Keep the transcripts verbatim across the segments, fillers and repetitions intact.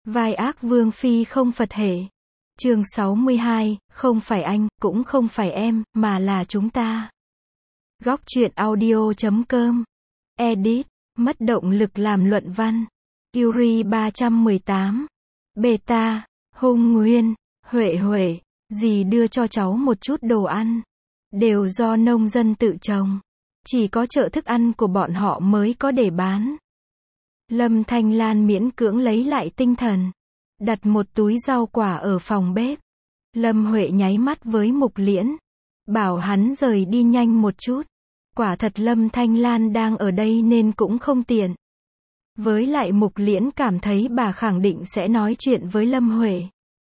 Vai ác vương phi không Phật hệ. Chương sáu mươi hai, không phải anh, cũng không phải em, mà là chúng ta. Góc truyện audio chấm com. Edit, mất động lực làm luận văn. Yuri ba trăm mười tám. Beta, Hung Nguyên, Huệ Huệ, dì đưa cho cháu một chút đồ ăn. Đều do nông dân tự trồng. Chỉ có chợ thức ăn của bọn họ mới có để bán. Lâm Thanh Lan miễn cưỡng lấy lại tinh thần. Đặt một túi rau quả ở phòng bếp. Lâm Huệ nháy mắt với Mục Liễn. Bảo hắn rời đi nhanh một chút. Quả thật Lâm Thanh Lan đang ở đây nên cũng không tiện. Với lại Mục Liễn cảm thấy bà khẳng định sẽ nói chuyện với Lâm Huệ.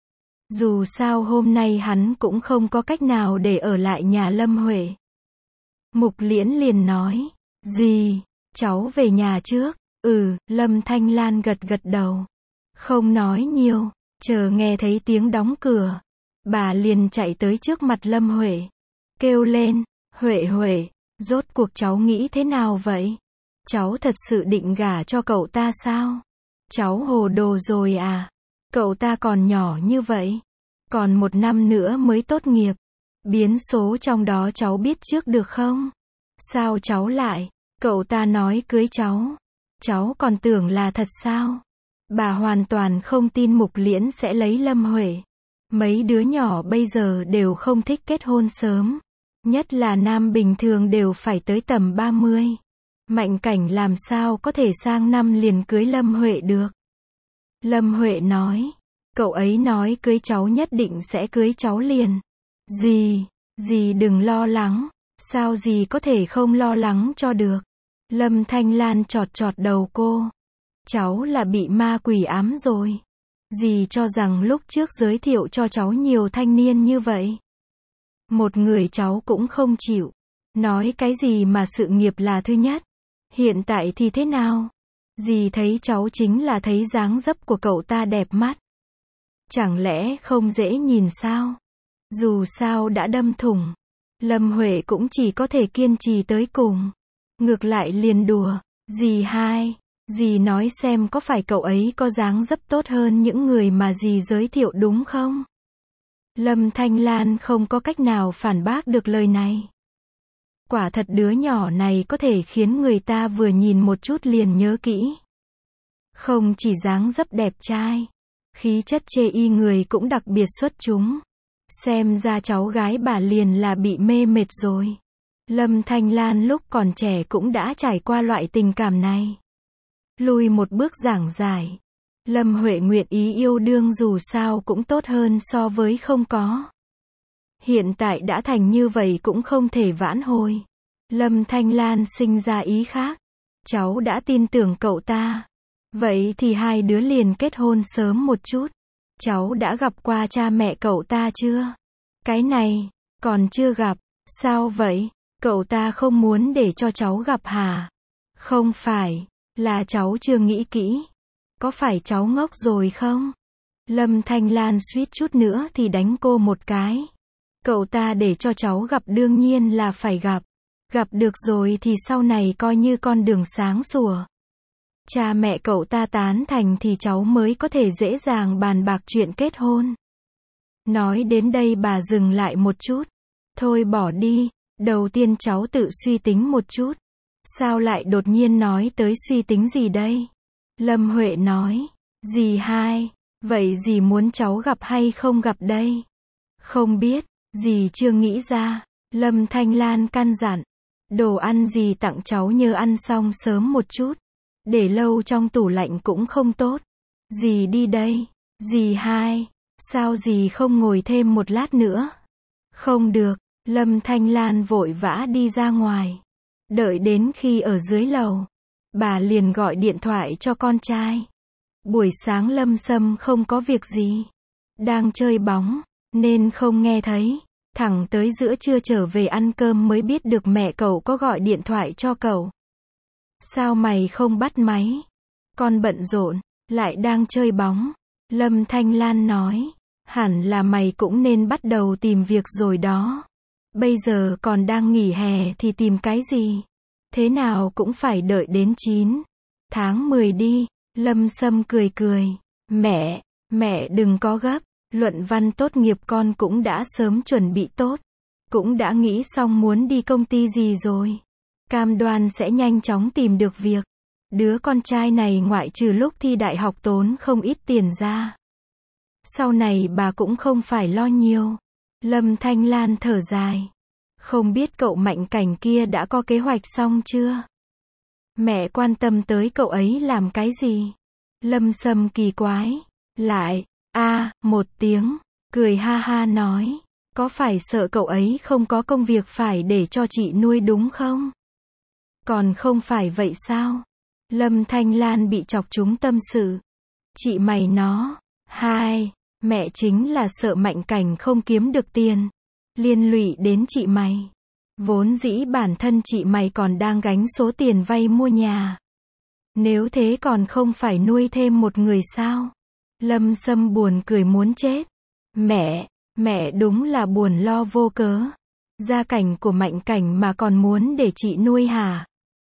Dù sao hôm nay hắn cũng không có cách nào để ở lại nhà Lâm Huệ. Mục Liễn liền nói, dì, cháu về nhà trước. Ừ, Lâm Thanh Lan gật gật đầu. Không nói nhiều, chờ nghe thấy tiếng đóng cửa. Bà liền chạy tới trước mặt Lâm Huệ. Kêu lên, Huệ Huệ, rốt cuộc cháu nghĩ thế nào vậy? Cháu thật sự định gả cho cậu ta sao? Cháu hồ đồ rồi à? Cậu ta còn nhỏ như vậy. Còn một năm nữa mới tốt nghiệp. Biến số trong đó cháu biết trước được không? Sao cháu lại? Cậu ta nói cưới cháu. Cháu còn tưởng là thật sao? Bà hoàn toàn không tin Mục Liễn sẽ lấy Lâm Huệ. Mấy đứa nhỏ bây giờ đều không thích kết hôn sớm. Nhất là nam bình thường đều phải tới tầm ba mươi. Mạnh Cảnh làm sao có thể sang năm liền cưới Lâm Huệ được? Lâm Huệ nói, cậu ấy nói cưới cháu nhất định sẽ cưới cháu liền. Dì, dì đừng lo lắng. Sao dì có thể không lo lắng cho được? Lâm Thanh Lan chọt chọt đầu cô. Cháu là bị ma quỷ ám rồi. Dì cho rằng lúc trước giới thiệu cho cháu nhiều thanh niên như vậy. Một người cháu cũng không chịu. Nói cái gì mà sự nghiệp là thứ nhất. Hiện tại thì thế nào? Dì thấy cháu chính là thấy dáng dấp của cậu ta đẹp mắt. Chẳng lẽ không dễ nhìn sao? Dù sao đã đâm thủng. Lâm Huệ cũng chỉ có thể kiên trì tới cùng. Ngược lại liền đùa. Dì hai, dì nói xem có phải cậu ấy có dáng dấp tốt hơn những người mà dì giới thiệu đúng không? Lâm Thanh Lan không có cách nào phản bác được lời này. Quả thật đứa nhỏ này có thể khiến người ta vừa nhìn một chút liền nhớ kỹ. Không chỉ dáng dấp đẹp trai, khí chất chê y người cũng đặc biệt xuất chúng. Xem ra cháu gái bà liền là bị mê mệt rồi. Lâm Thanh Lan lúc còn trẻ cũng đã trải qua loại tình cảm này. Lùi một bước giảng giải. Lâm Huệ nguyện ý yêu đương dù sao cũng tốt hơn so với không có. Hiện tại đã thành như vậy cũng không thể vãn hồi. Lâm Thanh Lan sinh ra ý khác. Cháu đã tin tưởng cậu ta. Vậy thì hai đứa liền kết hôn sớm một chút. Cháu đã gặp qua cha mẹ cậu ta chưa? Cái này, còn chưa gặp. Sao vậy? Cậu ta không muốn để cho cháu gặp hả? Không phải, là cháu chưa nghĩ kỹ. Có phải cháu ngốc rồi không? Lâm Thanh Lan suýt chút nữa thì đánh cô một cái. Cậu ta để cho cháu gặp đương nhiên là phải gặp. Gặp được rồi thì sau này coi như con đường sáng sủa. Cha mẹ cậu ta tán thành thì cháu mới có thể dễ dàng bàn bạc chuyện kết hôn. Nói đến đây bà dừng lại một chút. Thôi bỏ đi, đầu tiên cháu tự suy tính một chút. Sao lại đột nhiên nói tới suy tính gì đây? Lâm Huệ nói, dì hai, vậy dì muốn cháu gặp hay không gặp đây? Không biết, dì chưa nghĩ ra. Lâm Thanh Lan căn dặn, đồ ăn dì tặng cháu nhớ ăn xong sớm một chút. Để lâu trong tủ lạnh cũng không tốt. Dì đi đây. Dì hai, sao dì không ngồi thêm một lát nữa? Không được, Lâm Thanh Lan vội vã đi ra ngoài. Đợi đến khi ở dưới lầu, bà liền gọi điện thoại cho con trai. Buổi sáng Lâm Sâm không có việc gì. Đang chơi bóng, nên không nghe thấy. Thẳng tới giữa trưa trở về ăn cơm mới biết được mẹ cậu có gọi điện thoại cho cậu. Sao mày không bắt máy? Con bận rộn, lại đang chơi bóng. Lâm Thanh Lan nói, hẳn là mày cũng nên bắt đầu tìm việc rồi đó. Bây giờ còn đang nghỉ hè thì tìm cái gì? Thế nào cũng phải đợi đến chín tháng mười đi. Lâm Sâm cười cười. Mẹ, mẹ đừng có gấp, luận văn tốt nghiệp con cũng đã sớm chuẩn bị tốt. Cũng đã nghĩ xong muốn đi công ty gì rồi. Cam đoan sẽ nhanh chóng tìm được việc. Đứa con trai này ngoại trừ lúc thi đại học tốn không ít tiền ra. Sau này bà cũng không phải lo nhiều. Lâm Thanh Lan thở dài. Không biết cậu Mạnh Cảnh kia đã có kế hoạch xong chưa? Mẹ quan tâm tới cậu ấy làm cái gì? Lâm Sâm kỳ quái. Lại, a một tiếng, cười ha ha nói. Có phải sợ cậu ấy không có công việc phải để cho chị nuôi đúng không? Còn không phải vậy sao? Lâm Thanh Lan bị chọc trúng tâm sự. Chị mày nó, hai, mẹ chính là sợ Mạnh Cảnh không kiếm được tiền. Liên lụy đến chị mày. Vốn dĩ bản thân chị mày còn đang gánh số tiền vay mua nhà. Nếu thế còn không phải nuôi thêm một người sao? Lâm Sâm buồn cười muốn chết. Mẹ, mẹ đúng là buồn lo vô cớ. Gia cảnh của Mạnh Cảnh mà còn muốn để chị nuôi hả?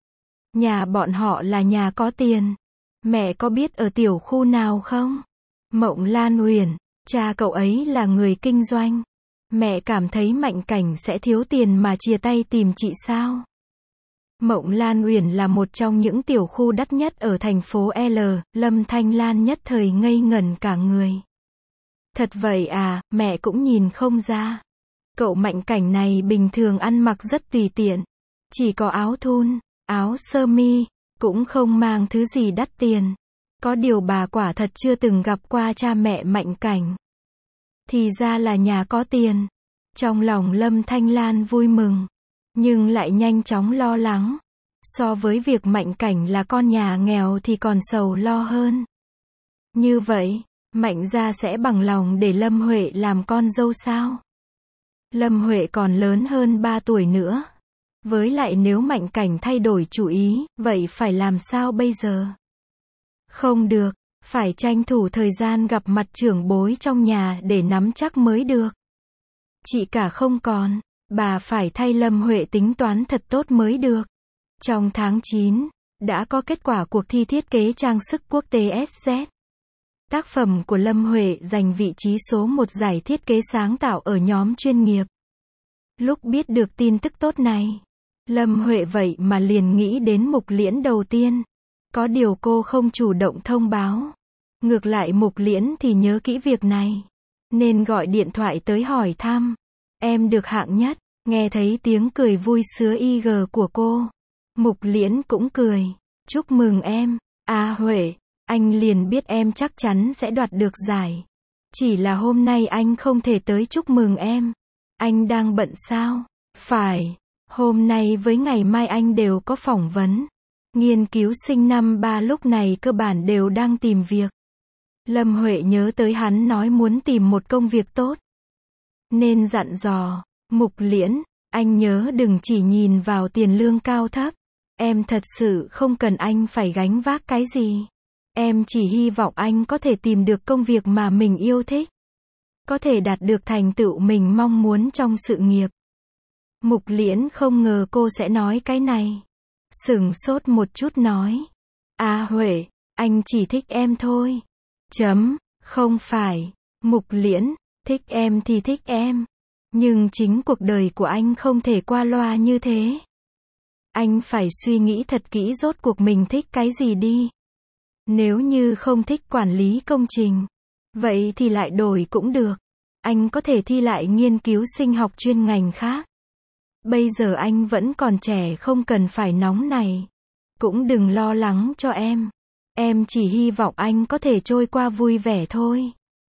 Nhà bọn họ là nhà có tiền. Mẹ có biết ở tiểu khu nào không? Mộng Lan Uyển, cha cậu ấy là người kinh doanh. Mẹ cảm thấy Mạnh Cảnh sẽ thiếu tiền mà chia tay tìm chị sao? Mộng Lan Uyển là một trong những tiểu khu đắt nhất ở thành phố L, Lâm Thanh Lan nhất thời ngây ngẩn cả người. Thật vậy à, mẹ cũng nhìn không ra. Cậu Mạnh Cảnh này bình thường ăn mặc rất tùy tiện. Chỉ có áo thun, áo sơ mi, cũng không mang thứ gì đắt tiền. Có điều bà quả thật chưa từng gặp qua cha mẹ Mạnh Cảnh. Thì ra là nhà có tiền. Trong lòng Lâm Thanh Lan vui mừng, nhưng lại nhanh chóng lo lắng. So với việc Mạnh Cảnh là con nhà nghèo thì còn sầu lo hơn. Như vậy, Mạnh gia sẽ bằng lòng để Lâm Huệ làm con dâu sao? Lâm Huệ còn lớn hơn ba tuổi nữa. Với lại nếu Mạnh Cảnh thay đổi chủ ý, vậy phải làm sao bây giờ? Không được, phải tranh thủ thời gian gặp mặt trưởng bối trong nhà để nắm chắc mới được. Chị cả không còn, bà phải thay Lâm Huệ tính toán thật tốt mới được. Trong tháng chín, đã có kết quả cuộc thi thiết kế trang sức quốc tế ét dét. Tác phẩm của Lâm Huệ giành vị trí số một giải thiết kế sáng tạo ở nhóm chuyên nghiệp. Lúc biết được tin tức tốt này, Lâm Huệ vậy mà liền nghĩ đến Mục Liễn đầu tiên. Có điều cô không chủ động thông báo. Ngược lại Mục Liễn thì nhớ kỹ việc này, nên gọi điện thoại tới hỏi thăm. Em được hạng nhất. Nghe thấy tiếng cười vui sứa i giê của cô, Mục Liễn cũng cười. Chúc mừng em. À Huệ, anh liền biết em chắc chắn sẽ đoạt được giải. Chỉ là hôm nay anh không thể tới chúc mừng em. Anh đang bận sao? Phải, hôm nay với ngày mai anh đều có phỏng vấn. Nghiên cứu sinh năm ba lúc này cơ bản đều đang tìm việc. Lâm Huệ nhớ tới hắn nói muốn tìm một công việc tốt, nên dặn dò, Mục Liễn, anh nhớ đừng chỉ nhìn vào tiền lương cao thấp. Em thật sự không cần anh phải gánh vác cái gì. Em chỉ hy vọng anh có thể tìm được công việc mà mình yêu thích. Có thể đạt được thành tựu mình mong muốn trong sự nghiệp. Mục Liễn không ngờ cô sẽ nói cái này. Sửng sốt một chút nói. À Huệ, anh chỉ thích em thôi. Chấm, không phải. Mục Liễn, thích em thì thích em. Nhưng chính cuộc đời của anh không thể qua loa như thế. Anh phải suy nghĩ thật kỹ rốt cuộc mình thích cái gì đi. Nếu như không thích quản lý công trình, vậy thì lại đổi cũng được. Anh có thể thi lại nghiên cứu sinh học chuyên ngành khác. Bây giờ anh vẫn còn trẻ không cần phải nóng này. Cũng đừng lo lắng cho em. Em chỉ hy vọng anh có thể trôi qua vui vẻ thôi.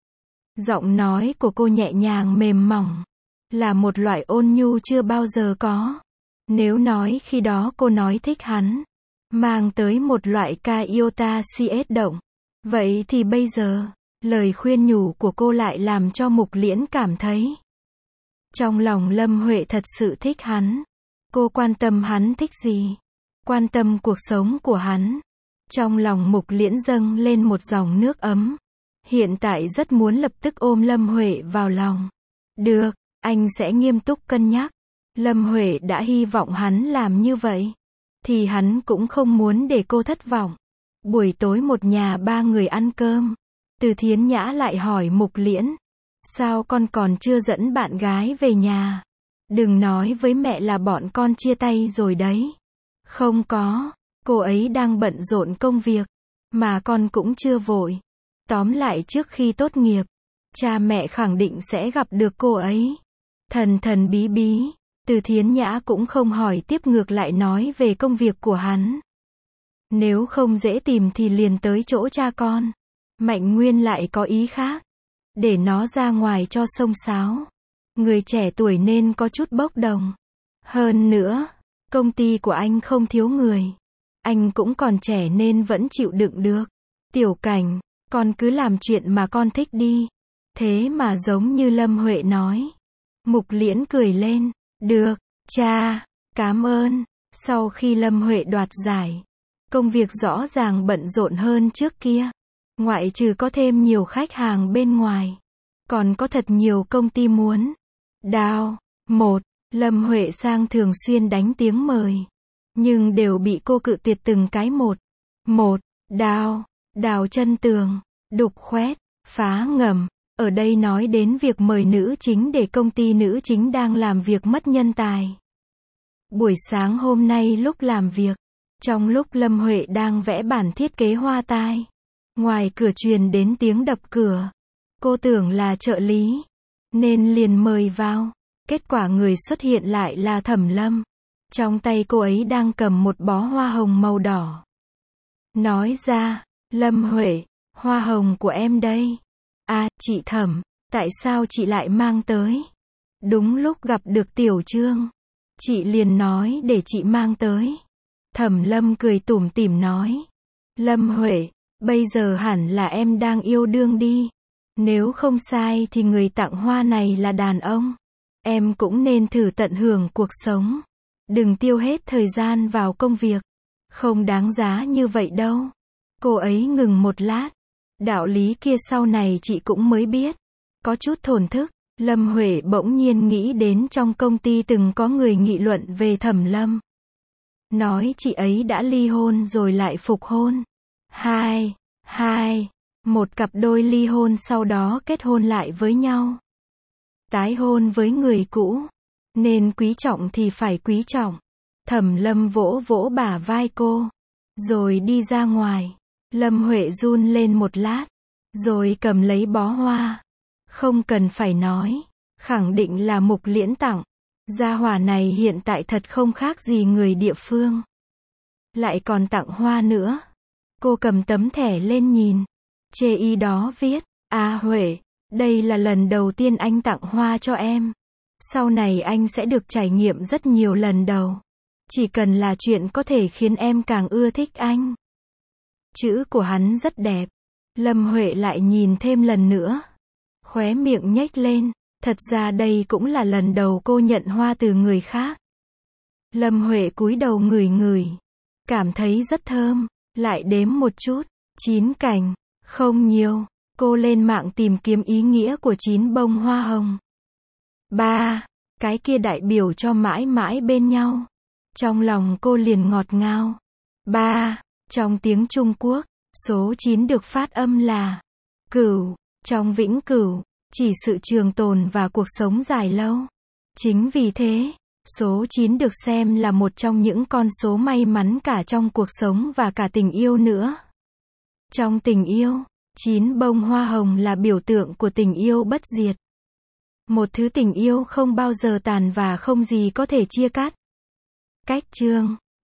Giọng nói của cô nhẹ nhàng mềm mỏng, là một loại ôn nhu chưa bao giờ có. Nếu nói khi đó cô nói thích hắn, mang tới một loại ca iota cs động. Vậy thì bây giờ, lời khuyên nhủ của cô lại làm cho Mục Liễn cảm thấy. Trong lòng Lâm Huệ thật sự thích hắn. Cô quan tâm hắn thích gì? Quan tâm cuộc sống của hắn. Trong lòng Mục Liễn dâng lên một dòng nước ấm. Hiện tại rất muốn lập tức ôm Lâm Huệ vào lòng. Được, anh sẽ nghiêm túc cân nhắc. Lâm Huệ đã hy vọng hắn làm như vậy, thì hắn cũng không muốn để cô thất vọng. Buổi tối một nhà ba người ăn cơm. Từ Thiến Nhã lại hỏi Mục Liễn. Sao con còn chưa dẫn bạn gái về nhà? Đừng nói với mẹ là bọn con chia tay rồi đấy. Không có, cô ấy đang bận rộn công việc, mà con cũng chưa vội. Tóm lại trước khi tốt nghiệp, cha mẹ khẳng định sẽ gặp được cô ấy. Thần thần bí bí, Từ Thiến Nhã cũng không hỏi tiếp, ngược lại nói về công việc của hắn. Nếu không dễ tìm thì liền tới chỗ cha con. Mạnh Nguyên lại có ý khác. Để nó ra ngoài cho xông xáo. Người trẻ tuổi nên có chút bốc đồng. Hơn nữa, công ty của anh không thiếu người. Anh cũng còn trẻ nên vẫn chịu đựng được. Tiểu Cảnh, con cứ làm chuyện mà con thích đi. Thế mà giống như Lâm Huệ nói. Mục Liễn cười lên. Được, cha, cảm ơn. Sau khi Lâm Huệ đoạt giải, công việc rõ ràng bận rộn hơn trước kia. Ngoại trừ có thêm nhiều khách hàng bên ngoài, còn có thật nhiều công ty muốn đào. Một, Lâm Huệ Sang thường xuyên đánh tiếng mời, nhưng đều bị cô cự tuyệt từng cái một. Một, đào, đào chân tường, đục khoét, phá ngầm. Ở đây nói đến việc mời nữ chính để công ty nữ chính đang làm việc mất nhân tài. Buổi sáng hôm nay lúc làm việc, trong lúc Lâm Huệ đang vẽ bản thiết kế hoa tai, ngoài cửa truyền đến tiếng đập cửa. Cô tưởng là trợ lý, nên liền mời vào. Kết quả người xuất hiện lại là Thẩm Lâm. Trong tay cô ấy đang cầm một bó hoa hồng màu đỏ. Nói ra, Lâm Huệ, hoa hồng của em đây. À, chị Thẩm, tại sao chị lại mang tới? Đúng lúc gặp được Tiểu Trương, chị liền nói để chị mang tới. Thẩm Lâm cười tủm tỉm nói. Lâm Huệ, bây giờ hẳn là em đang yêu đương đi. Nếu không sai thì người tặng hoa này là đàn ông. Em cũng nên thử tận hưởng cuộc sống. Đừng tiêu hết thời gian vào công việc. Không đáng giá như vậy đâu. Cô ấy ngừng một lát. Đạo lý kia sau này chị cũng mới biết. Có chút thổn thức, Lâm Huệ bỗng nhiên nghĩ đến trong công ty từng có người nghị luận về Thẩm Lâm. Nói chị ấy đã ly hôn rồi lại phục hôn. Hai, hai, một cặp đôi ly hôn sau đó kết hôn lại với nhau. Tái hôn với người cũ. Nên quý trọng thì phải quý trọng. Thẩm Lâm vỗ vỗ bả vai cô, rồi đi ra ngoài. Lâm Huệ run lên một lát, rồi cầm lấy bó hoa. Không cần phải nói, khẳng định là Mục Liễn tặng. Gia hỏa này hiện tại thật không khác gì người địa phương. Lại còn tặng hoa nữa. Cô cầm tấm thẻ lên nhìn. Chê y đó viết, à Huệ, đây là lần đầu tiên anh tặng hoa cho em. Sau này anh sẽ được trải nghiệm rất nhiều lần đầu. Chỉ cần là chuyện có thể khiến em càng ưa thích anh. Chữ của hắn rất đẹp. Lâm Huệ lại nhìn thêm lần nữa. Khóe miệng nhếch lên. Thật ra đây cũng là lần đầu cô nhận hoa từ người khác. Lâm Huệ cúi đầu ngửi ngửi. Cảm thấy rất thơm. Lại đếm một chút. Chín cành. Không nhiều. Cô lên mạng tìm kiếm ý nghĩa của chín bông hoa hồng. Ba. Cái kia đại biểu cho mãi mãi bên nhau. Trong lòng cô liền ngọt ngào. Ba. Trong tiếng Trung Quốc, số chín được phát âm là cửu. Trong vĩnh cửu, chỉ sự trường tồn và cuộc sống dài lâu. Chính vì thế, số chín được xem là một trong những con số may mắn cả trong cuộc sống và cả tình yêu nữa. Trong tình yêu, chín bông hoa hồng là biểu tượng của tình yêu bất diệt. Một thứ tình yêu không bao giờ tàn và không gì có thể chia cắt. Cách chương